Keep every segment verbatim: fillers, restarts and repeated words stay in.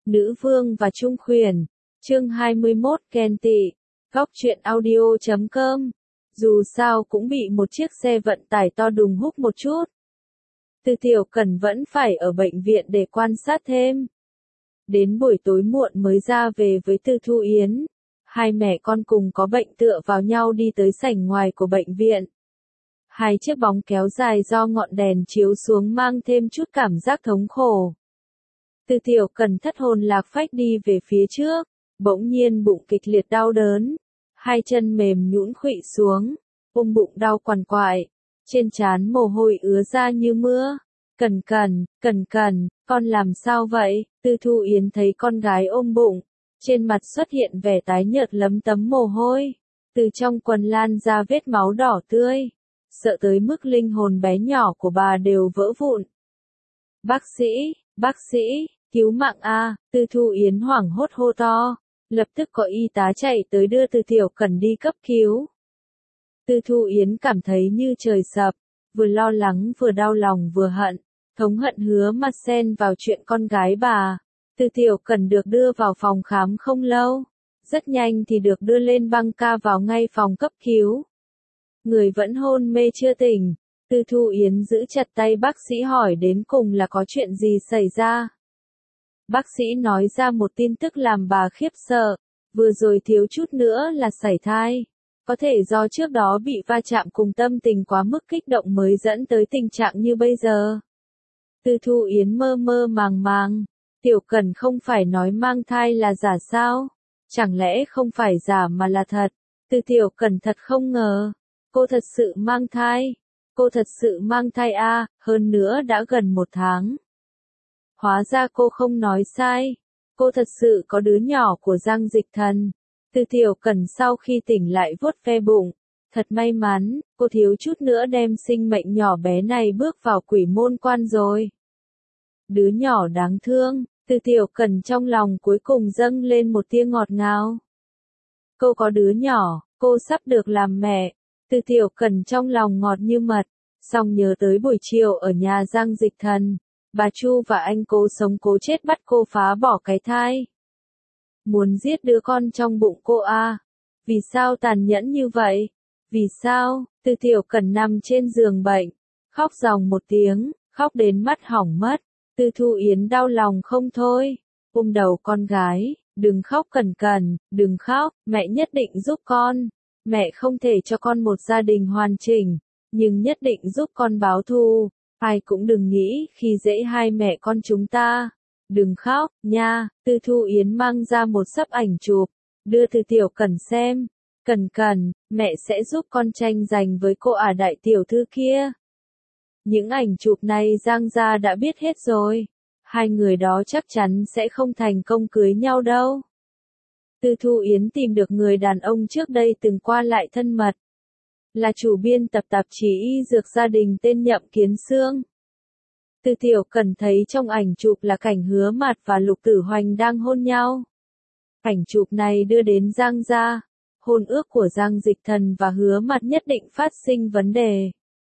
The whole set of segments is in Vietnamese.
Nữ vương và trung khuyển, chương hai mươi mốt ghen tị, góc truyện audio chấm com. Dù sao cũng bị một chiếc xe vận tải to đùng húc một chút. Từ Tiểu Cần vẫn phải ở bệnh viện để quan sát thêm. Đến buổi tối muộn mới ra về với Từ Thu Yến. Hai mẹ con cùng có bệnh tựa vào nhau đi tới sảnh ngoài của bệnh viện. Hai chiếc bóng kéo dài do ngọn đèn chiếu xuống mang thêm chút cảm giác thống khổ. Từ Tiểu Cần thất hồn lạc phách đi về phía trước, bỗng nhiên bụng kịch liệt đau đớn, hai chân mềm nhũn khuỵu xuống, ôm bụng đau quằn quại, trên trán mồ hôi ứa ra như mưa. Cần Cần, Cần Cần, con làm sao vậy? Từ Thu Yến thấy con gái ôm bụng, trên mặt xuất hiện vẻ tái nhợt lấm tấm mồ hôi, từ trong quần lan ra vết máu đỏ tươi, sợ tới mức linh hồn bé nhỏ của bà đều vỡ vụn. Bác sĩ, bác sĩ, cứu mạng a! Từ Thu Yến hoảng hốt hô to, lập tức có y tá chạy tới đưa Từ Tiểu Cần đi cấp cứu. Từ Thu Yến cảm thấy như trời sập, vừa lo lắng vừa đau lòng vừa hận, thống hận hứa mặt xen vào chuyện con gái bà. Từ Tiểu Cần được đưa vào phòng khám không lâu, rất nhanh thì được đưa lên băng ca vào ngay phòng cấp cứu. Người vẫn hôn mê chưa tỉnh, Từ Thu Yến giữ chặt tay bác sĩ hỏi đến cùng là có chuyện gì xảy ra. Bác sĩ nói ra một tin tức làm bà khiếp sợ, vừa rồi thiếu chút nữa là sảy thai. Có thể do trước đó bị va chạm cùng tâm tình quá mức kích động mới dẫn tới tình trạng như bây giờ. Từ Thu Yến mơ mơ màng màng, Tiểu Cần không phải nói mang thai là giả sao? Chẳng lẽ không phải giả mà là thật? Từ Tiểu Cần thật không ngờ, cô thật sự mang thai. Cô thật sự mang thai a, à, hơn nữa đã gần một tháng. Hóa ra cô không nói sai, cô thật sự có đứa nhỏ của Giang Dịch Thần. Từ Tiểu Cần sau khi tỉnh lại vuốt ve bụng, thật may mắn, cô thiếu chút nữa đem sinh mệnh nhỏ bé này bước vào quỷ môn quan rồi. Đứa nhỏ đáng thương, Từ Tiểu Cần trong lòng cuối cùng dâng lên một tia ngọt ngào. Cô có đứa nhỏ, cô sắp được làm mẹ. Từ Tiểu Cần trong lòng ngọt như mật, song nhớ tới buổi chiều ở nhà Giang Dịch Thần, bà Chu và anh cố sống cố chết bắt cô phá bỏ cái thai. Muốn giết đứa con trong bụng cô à? Vì sao tàn nhẫn như vậy? Vì sao? Từ Tiểu Cần nằm trên giường bệnh, khóc ròng một tiếng, khóc đến mắt hỏng mất. Từ Thu Yến đau lòng không thôi, ôm đầu con gái, đừng khóc Cần Cần, đừng khóc, mẹ nhất định giúp con. Mẹ không thể cho con một gia đình hoàn chỉnh, nhưng nhất định giúp con báo thù. Ai cũng đừng nghĩ khi dễ hai mẹ con chúng ta. Đừng khóc, nha. Từ Thu Yến mang ra một sấp ảnh chụp, đưa Từ Tiểu Cần xem. Cần Cần, mẹ sẽ giúp con tranh giành với cô ả đại tiểu thư kia. Những ảnh chụp này Giang gia đã biết hết rồi. Hai người đó chắc chắn sẽ không thành công cưới nhau đâu. Từ Thu Yến tìm được người đàn ông trước đây từng qua lại thân mật. Là chủ biên tập tạp chí y dược gia đình tên Nhậm Kiến Sương. Từ Tiểu Cần thấy trong ảnh chụp là cảnh Hứa Mạt và Lục Tử Hoành đang hôn nhau. Ảnh chụp này đưa đến Giang gia. Hôn ước của Giang Dịch Thần và Hứa Mạt nhất định phát sinh vấn đề.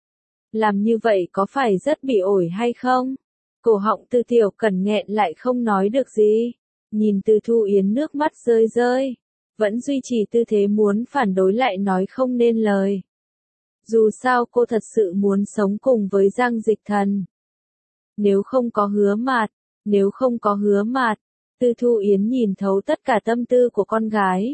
Làm như vậy có phải rất bị ổi hay không? Cổ họng Từ Tiểu Cần nghẹn lại không nói được gì. Nhìn Từ Thu Yến nước mắt rơi rơi, vẫn duy trì tư thế muốn phản đối lại nói không nên lời. Dù sao cô thật sự muốn sống cùng với Giang Dịch Thần. Nếu không có Hứa Mạt, nếu không có Hứa Mạt, Từ Thu Yến nhìn thấu tất cả tâm tư của con gái.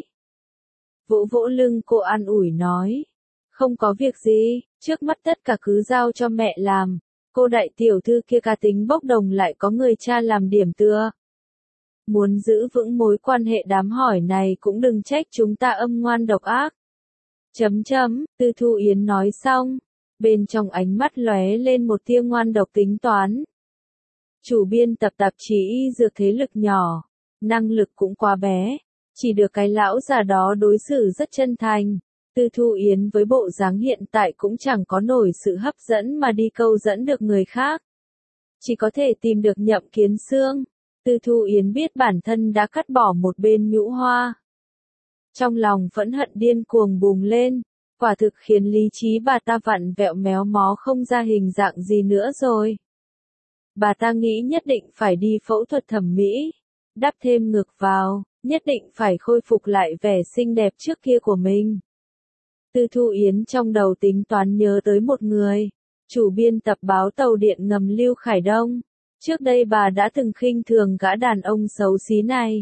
Vỗ vỗ lưng cô an ủi nói, không có việc gì, trước mắt tất cả cứ giao cho mẹ làm. Cô đại tiểu thư kia cá tính bốc đồng lại có người cha làm điểm tựa. Muốn giữ vững mối quan hệ đám hỏi này cũng đừng trách chúng ta âm ngoan độc ác. Chấm chấm, Từ Thu Yến nói xong, bên trong ánh mắt lóe lên một tia ngoan độc tính toán. Chủ biên tập tạp chí y dược thế lực nhỏ, năng lực cũng quá bé, chỉ được cái lão già đó đối xử rất chân thành. Từ Thu Yến với bộ dáng hiện tại cũng chẳng có nổi sự hấp dẫn mà đi câu dẫn được người khác. Chỉ có thể tìm được Nhậm Kiến Sương. Từ Thu Yến biết bản thân đã cắt bỏ một bên nhũ hoa. Trong lòng phẫn hận điên cuồng bùng lên, quả thực khiến lý trí bà ta vặn vẹo méo mó không ra hình dạng gì nữa rồi. Bà ta nghĩ nhất định phải đi phẫu thuật thẩm mỹ. đắp thêm ngực vào, nhất định phải khôi phục lại vẻ xinh đẹp trước kia của mình. Tư Thu Yến trong đầu tính toán nhớ tới một người, chủ biên tập báo tàu điện ngầm Lưu Khải Đông. Trước đây bà đã từng khinh thường gã đàn ông xấu xí này.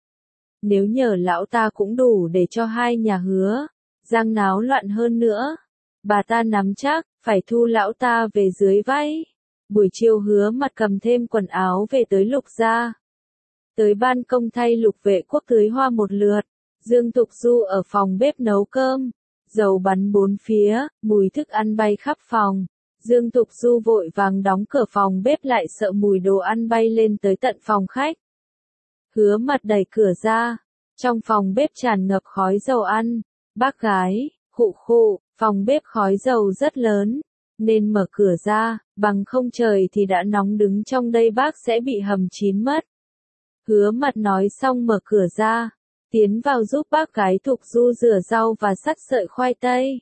Nếu nhờ lão ta cũng đủ để cho hai nhà Hứa Giang náo loạn hơn nữa. Bà ta nắm chắc, phải thu lão ta về dưới váy. Buổi chiều Hứa Mặt cầm thêm quần áo về tới Lục gia. Tới ban công thay Lục Vệ Quốc tưới hoa một lượt. Dương Tục Du ở phòng bếp nấu cơm. Dầu bắn bốn phía, mùi thức ăn bay khắp phòng. Dương Tục Du vội vàng đóng cửa phòng bếp lại sợ mùi đồ ăn bay lên tới tận phòng khách. Hứa Mặt đẩy cửa ra. Trong phòng bếp tràn ngập khói dầu ăn. Bác gái, khụ khụ, phòng bếp khói dầu rất lớn. Nên mở cửa ra, bằng không trời thì đã nóng đứng trong đây bác sẽ bị hầm chín mất. Hứa Mặt nói xong mở cửa ra. Tiến vào giúp bác gái Thục Du rửa rau và sắt sợi khoai tây.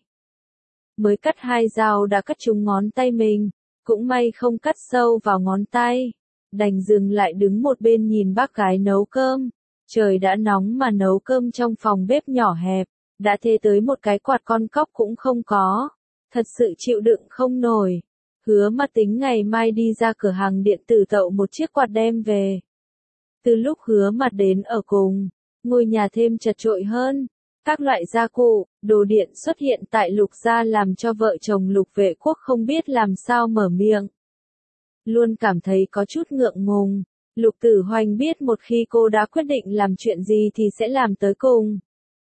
Mới cắt hai dao đã cắt trúng ngón tay mình, cũng may không cắt sâu vào ngón tay. Đành dừng lại đứng một bên nhìn bác gái nấu cơm. Trời đã nóng mà nấu cơm trong phòng bếp nhỏ hẹp, đã thế tới một cái quạt con cóc cũng không có. Thật sự chịu đựng không nổi. Hứa Mặt tính ngày mai đi ra cửa hàng điện tử tậu một chiếc quạt đem về. Từ lúc Hứa Mặt đến ở cùng, ngôi nhà thêm chật chội hơn. Các loại gia cụ, đồ điện xuất hiện tại Lục gia làm cho vợ chồng Lục Vệ Quốc không biết làm sao mở miệng. Luôn cảm thấy có chút ngượng ngùng. Lục Tử Hoành biết một khi cô đã quyết định làm chuyện gì thì sẽ làm tới cùng.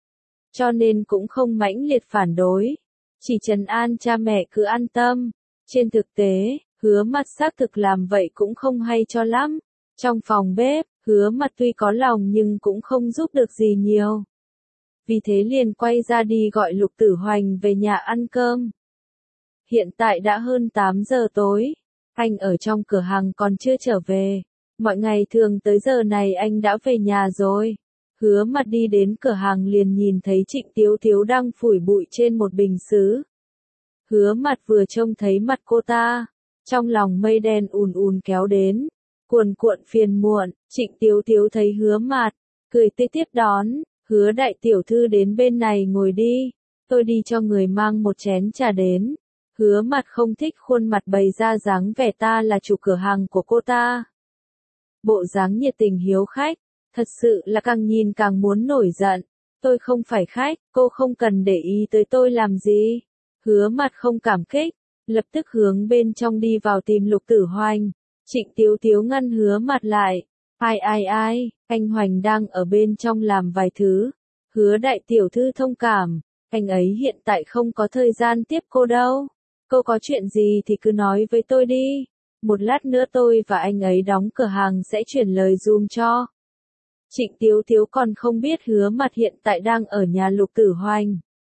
Cho nên cũng không mãnh liệt phản đối. Chỉ trấn an cha mẹ cứ an tâm. Trên thực tế, Hứa Mặt xác thực làm vậy cũng không hay cho lắm. Trong phòng bếp, Hứa Mặt tuy có lòng nhưng cũng không giúp được gì nhiều. Vì thế liền quay ra đi gọi Lục Tử Hoành về nhà ăn cơm. Hiện tại đã hơn tám giờ tối. Anh ở trong cửa hàng còn chưa trở về. Mọi ngày thường tới giờ này anh đã về nhà rồi. Hứa Mặt đi đến cửa hàng liền nhìn thấy Trịnh Tiếu Tiếu đang phủi bụi trên một bình sứ. Hứa Mặt vừa trông thấy mặt cô ta, trong lòng mây đen ùn ùn kéo đến, cuồn cuộn phiền muộn. Trịnh Tiếu Tiếu thấy Hứa Mặt, cười tươi tiếp đón, Hứa đại tiểu thư đến bên này ngồi đi, tôi đi cho người mang một chén trà đến. Hứa Mặt không thích khuôn mặt bày ra dáng vẻ ta là chủ cửa hàng của cô ta. Bộ dáng nhiệt tình hiếu khách, thật sự là càng nhìn càng muốn nổi giận. Tôi không phải khách, cô không cần để ý tới tôi làm gì. Hứa Mặt không cảm kích, lập tức hướng bên trong đi vào tìm Lục Tử Hoành. Trịnh Tiếu Tiếu ngăn Hứa Mặt lại. Ai ai ai, anh Hoành đang ở bên trong làm vài thứ. Hứa đại tiểu thư thông cảm, anh ấy hiện tại không có thời gian tiếp cô đâu. Cô có chuyện gì thì cứ nói với tôi đi. Một lát nữa tôi và anh ấy đóng cửa hàng sẽ chuyển lời dùm cho. Trịnh Tiếu Tiếu còn không biết Hứa Mặt hiện tại đang ở nhà Lục Tử Hoành.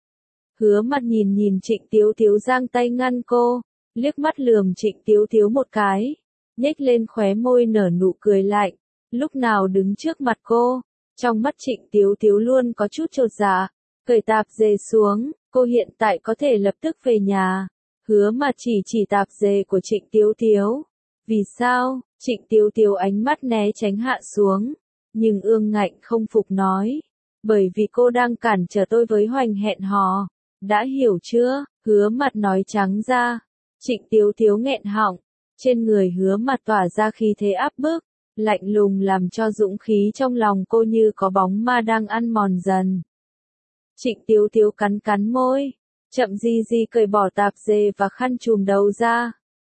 Hứa Mặt nhìn nhìn Trịnh Tiếu Tiếu giang tay ngăn cô, liếc mắt lườm Trịnh Tiếu Tiếu một cái, nhếch lên khóe môi nở nụ cười lạnh. Lúc nào đứng trước mặt cô, trong mắt Trịnh Tiếu Tiếu luôn có chút chột dạ. Cởi tạp dề xuống, cô hiện tại có thể lập tức về nhà. Hứa Mặt chỉ chỉ tạp dề của Trịnh Tiếu Tiếu. Vì sao? Trịnh Tiếu Tiếu ánh mắt né tránh hạ xuống, nhưng ương ngạnh không phục nói. Bởi vì cô đang cản trở tôi với Hoành hẹn hò. Đã hiểu chưa? Hứa Mặt nói trắng ra. Trịnh Tiếu Tiếu nghẹn họng. Trên người Hứa Mặt tỏa ra khí thế áp bức, lạnh lùng làm cho dũng khí trong lòng cô như có bóng ma đang ăn mòn dần. Trịnh Tiếu Tiếu cắn cắn môi, chậm di di cởi bỏ tạp dề và khăn trùm đầu ra.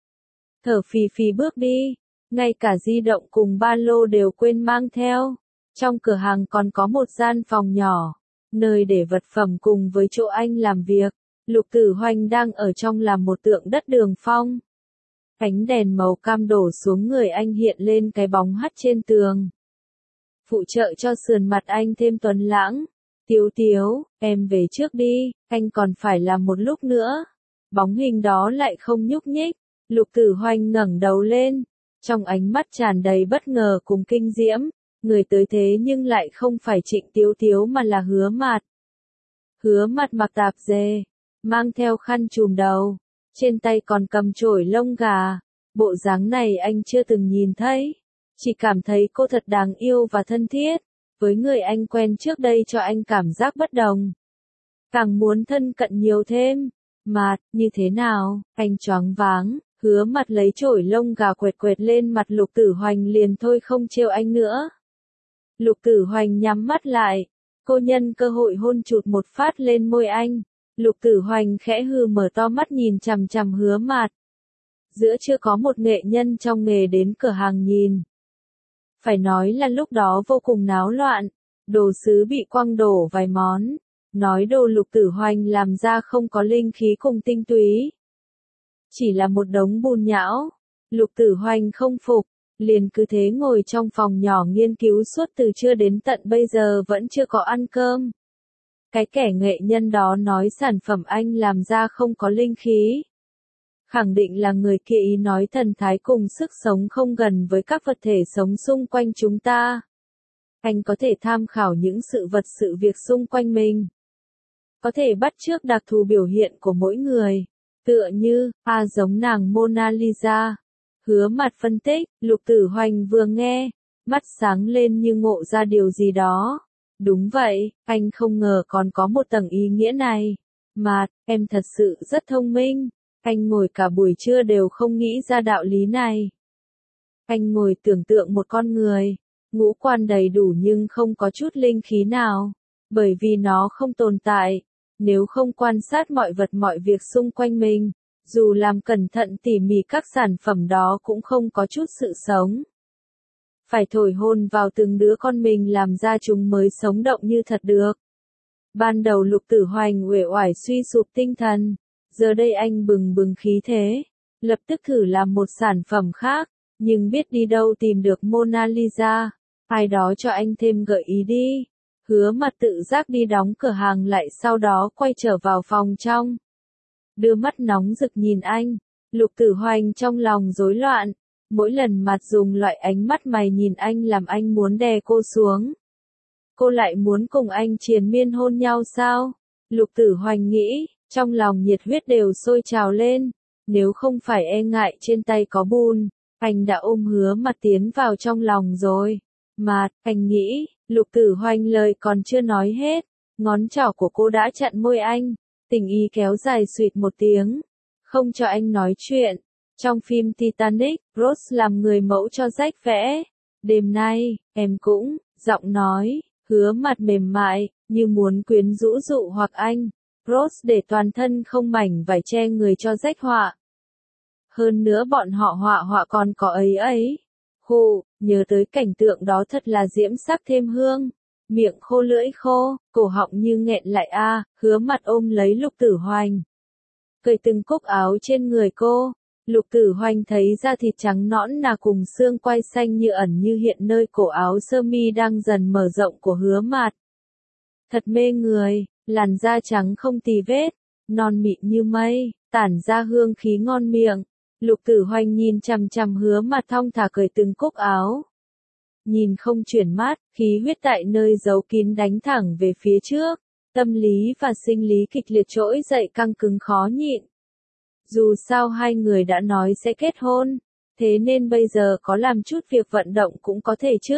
Thở phì phì bước đi, ngay cả di động cùng ba lô đều quên mang theo. Trong cửa hàng còn có một gian phòng nhỏ, nơi để vật phẩm cùng với chỗ anh làm việc. Lục Tử Hoành đang ở trong làm một tượng đất đường phong. Ánh đèn màu cam đổ xuống người anh hiện lên cái bóng hắt trên tường. Phụ trợ cho sườn mặt anh thêm tuấn lãng. Tiếu Tiếu, em về trước đi, anh còn phải làm một lúc nữa. Bóng hình đó lại không nhúc nhích. Lục Tử Hoành ngẩng đầu lên, trong ánh mắt tràn đầy bất ngờ cùng kinh diễm. Người tới thế nhưng lại không phải Trịnh Tiếu Tiếu mà là Hứa Mặt. Hứa Mặt mặc tạp dề, mang theo khăn trùm đầu, trên tay còn cầm chổi lông gà. Bộ dáng này anh chưa từng nhìn thấy. Chỉ cảm thấy cô thật đáng yêu và thân thiết, với người anh quen trước đây cho anh cảm giác bất đồng. Càng muốn thân cận nhiều thêm. Mạt, như thế nào, anh choáng váng, Hứa Mặt lấy chổi lông gà quệt quệt lên mặt Lục Tử Hoành liền thôi không trêu anh nữa. Lục Tử Hoành nhắm mắt lại, cô nhân cơ hội hôn chụt một phát lên môi anh. Lục Tử Hoành khẽ hừ mở to mắt nhìn chằm chằm Hứa Mặt. Giữa chưa có một nghệ nhân trong nghề đến cửa hàng nhìn. Phải nói là lúc đó vô cùng náo loạn, đồ sứ bị quăng đổ vài món. Nói đồ Lục Tử Hoành làm ra không có linh khí cùng tinh túy. Chỉ là một đống bùn nhão. Lục Tử Hoành không phục, liền cứ thế ngồi trong phòng nhỏ nghiên cứu suốt từ trưa đến tận bây giờ vẫn chưa có ăn cơm. Cái kẻ nghệ nhân đó nói sản phẩm anh làm ra không có linh khí. Khẳng định là người kia ý nói thần thái cùng sức sống không gần với các vật thể sống xung quanh chúng ta. Anh có thể tham khảo những sự vật sự việc xung quanh mình. Có thể bắt chước đặc thù biểu hiện của mỗi người. Tựa như, a giống nàng Mona Lisa. Hứa Mặt phân tích, Lục Tử Hoành vừa nghe, mắt sáng lên như ngộ ra điều gì đó. Đúng vậy, anh không ngờ còn có một tầng ý nghĩa này. Mạt, em thật sự rất thông minh. Anh ngồi cả buổi trưa đều không nghĩ ra đạo lý này. Anh ngồi tưởng tượng một con người, ngũ quan đầy đủ nhưng không có chút linh khí nào. Bởi vì nó không tồn tại. Nếu không quan sát mọi vật mọi việc xung quanh mình, dù làm cẩn thận tỉ mỉ các sản phẩm đó cũng không có chút sự sống. Phải thổi hồn vào từng đứa con mình làm ra chúng mới sống động như thật được. Ban đầu Lục Tử Hoành uể oải suy sụp tinh thần, giờ đây anh bừng bừng khí thế, lập tức thử làm một sản phẩm khác, nhưng biết đi đâu tìm được Mona Lisa, ai đó cho anh thêm gợi ý đi. Hứa Mặt tự giác đi đóng cửa hàng lại sau đó quay trở vào phòng trong. Đưa mắt nóng rực nhìn anh, Lục Tử Hoành trong lòng rối loạn, mỗi lần Mặt dùng loại ánh mắt mày nhìn anh làm anh muốn đè cô xuống. Cô lại muốn cùng anh triền miên hôn nhau sao? Lục Tử Hoành nghĩ, trong lòng nhiệt huyết đều sôi trào lên, nếu không phải e ngại trên tay có bùn, anh đã ôm Hứa Mặt tiến vào trong lòng rồi. Mặt, anh nghĩ, Lục Tử Hoành lời còn chưa nói hết, ngón trỏ của cô đã chặn môi anh, tình ý kéo dài suýt một tiếng, không cho anh nói chuyện. Trong phim Titanic, Rose làm người mẫu cho Jack vẽ. Đêm nay, em cũng, giọng nói, Hứa Mặt mềm mại, như muốn quyến rũ dụ hoặc anh. Rose để toàn thân không mảnh vải che người cho Jack họa. Hơn nữa bọn họ họa họa còn có ấy ấy. Hù, nhớ tới cảnh tượng đó thật là diễm sắc thêm hương. Miệng khô lưỡi khô, cổ họng như nghẹn lại a. À, Hứa Mặt ôm lấy Lục Tử Hoành, cởi từng cúc áo trên người cô. Lục Tử Hoành thấy da thịt trắng nõn nà cùng xương quai xanh như ẩn như hiện nơi cổ áo sơ mi đang dần mở rộng của Hứa Mặt. Thật mê người, làn da trắng không tì vết, non mịn như mây, tản ra hương khí ngon miệng. Lục Tử Hoành nhìn chằm chằm Hứa Mặt thong thả cởi từng cúc áo. Nhìn không chuyển mắt, khí huyết tại nơi giấu kín đánh thẳng về phía trước, tâm lý và sinh lý kịch liệt trỗi dậy căng cứng khó nhịn. Dù sao hai người đã nói sẽ kết hôn, thế nên bây giờ có làm chút việc vận động cũng có thể chứ.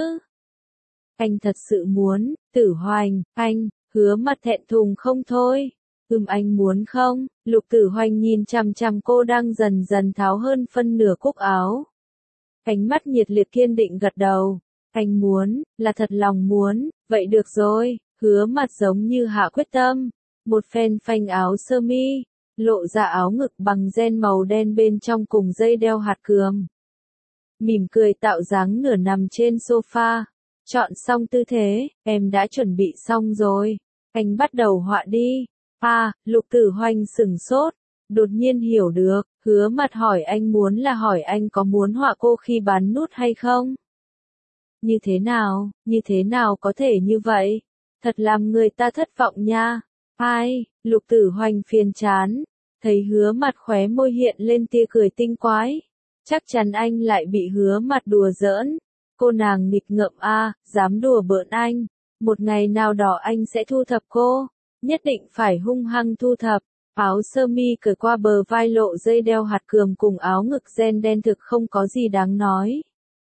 Anh thật sự muốn, Tử Hoành, anh, Hứa Mặt thẹn thùng không thôi. Ừm anh muốn không? Lục Tử Hoành nhìn chằm chằm cô đang dần dần tháo hơn phân nửa cúc áo. Ánh mắt nhiệt liệt kiên định gật đầu. Anh muốn, là thật lòng muốn, vậy được rồi. Hứa Mặt giống như hạ quyết tâm. Một phen phanh áo sơ mi, lộ ra áo ngực bằng ren màu đen bên trong cùng dây đeo hạt cườm. Mỉm cười tạo dáng nửa nằm trên sofa. Chọn xong tư thế, em đã chuẩn bị xong rồi. Anh bắt đầu họa đi. À, Lục Tử Hoành sửng sốt, đột nhiên hiểu được, Hứa Mặt hỏi anh muốn là hỏi anh có muốn họa cô khi bán nút hay không? Như thế nào, như thế nào có thể như vậy? Thật làm người ta thất vọng nha. Ai, Lục Tử Hoành phiền chán, thấy Hứa Mặt khóe môi hiện lên tia cười tinh quái. Chắc chắn anh lại bị Hứa Mặt đùa giỡn. Cô nàng nghịch ngợm a, dám đùa bỡn anh. Một ngày nào đó anh sẽ thu thập cô. Nhất định phải hung hăng thu thập. Áo sơ mi cởi qua bờ vai lộ dây đeo hạt cườm cùng áo ngực ren đen thực không có gì đáng nói.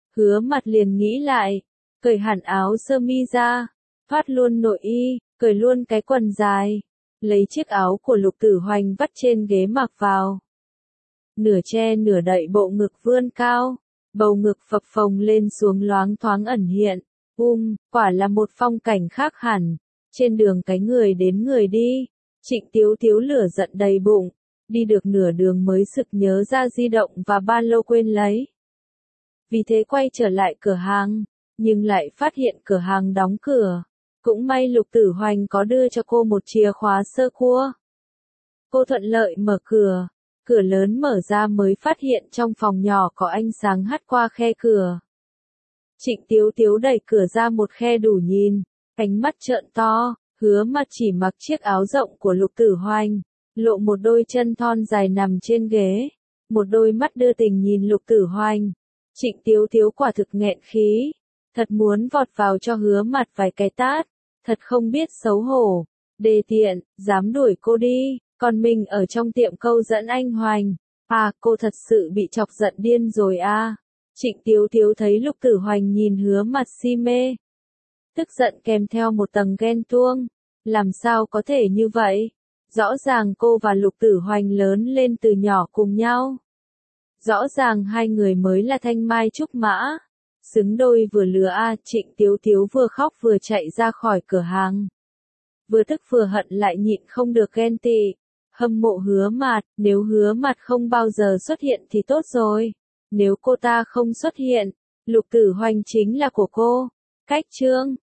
Hứa Mặt liền nghĩ lại, cởi hẳn áo sơ mi ra, thoát luôn nội y, cởi luôn cái quần dài, lấy chiếc áo của Lục Tử Hoành vắt trên ghế mặc vào. Nửa che nửa đậy bộ ngực vươn cao, bầu ngực phập phồng lên xuống loáng thoáng ẩn hiện, um, quả là một phong cảnh khác hẳn. Trên đường cái người đến người đi, Trịnh Tiếu Tiếu lửa giận đầy bụng, đi được nửa đường mới sực nhớ ra di động và ba lô quên lấy. Vì thế quay trở lại cửa hàng, nhưng lại phát hiện cửa hàng đóng cửa. Cũng may Lục Tử Hoành có đưa cho cô một chìa khóa sơ cua. Cô thuận lợi mở cửa, cửa lớn mở ra mới phát hiện trong phòng nhỏ có ánh sáng hắt qua khe cửa. Trịnh Tiếu Tiếu đẩy cửa ra một khe đủ nhìn, ánh mắt trợn to, Hứa Mặt chỉ mặc chiếc áo rộng của Lục Tử Hoành, lộ một đôi chân thon dài nằm trên ghế, một đôi mắt đưa tình nhìn Lục Tử Hoành. Trịnh Tiếu Tiếu quả thực nghẹn khí, thật muốn vọt vào cho Hứa Mặt vài cái tát, thật không biết xấu hổ, đề tiện, dám đuổi cô đi, còn mình ở trong tiệm câu dẫn anh Hoành, à cô thật sự bị chọc giận điên rồi à. Trịnh Tiếu Tiếu thấy Lục Tử Hoành nhìn Hứa Mặt si mê, tức giận kèm theo một tầng ghen tuông, làm sao có thể như vậy, rõ ràng cô và Lục Tử Hoành lớn lên từ nhỏ cùng nhau. Rõ ràng hai người mới là thanh mai trúc mã, xứng đôi vừa lứa a. Trịnh Tiếu Tiếu vừa khóc vừa chạy ra khỏi cửa hàng. Vừa tức vừa hận lại nhịn không được ghen tị, hâm mộ Hứa Mặt, nếu Hứa Mặt không bao giờ xuất hiện thì tốt rồi. Nếu cô ta không xuất hiện, Lục Tử Hoành chính là của cô. Cách chương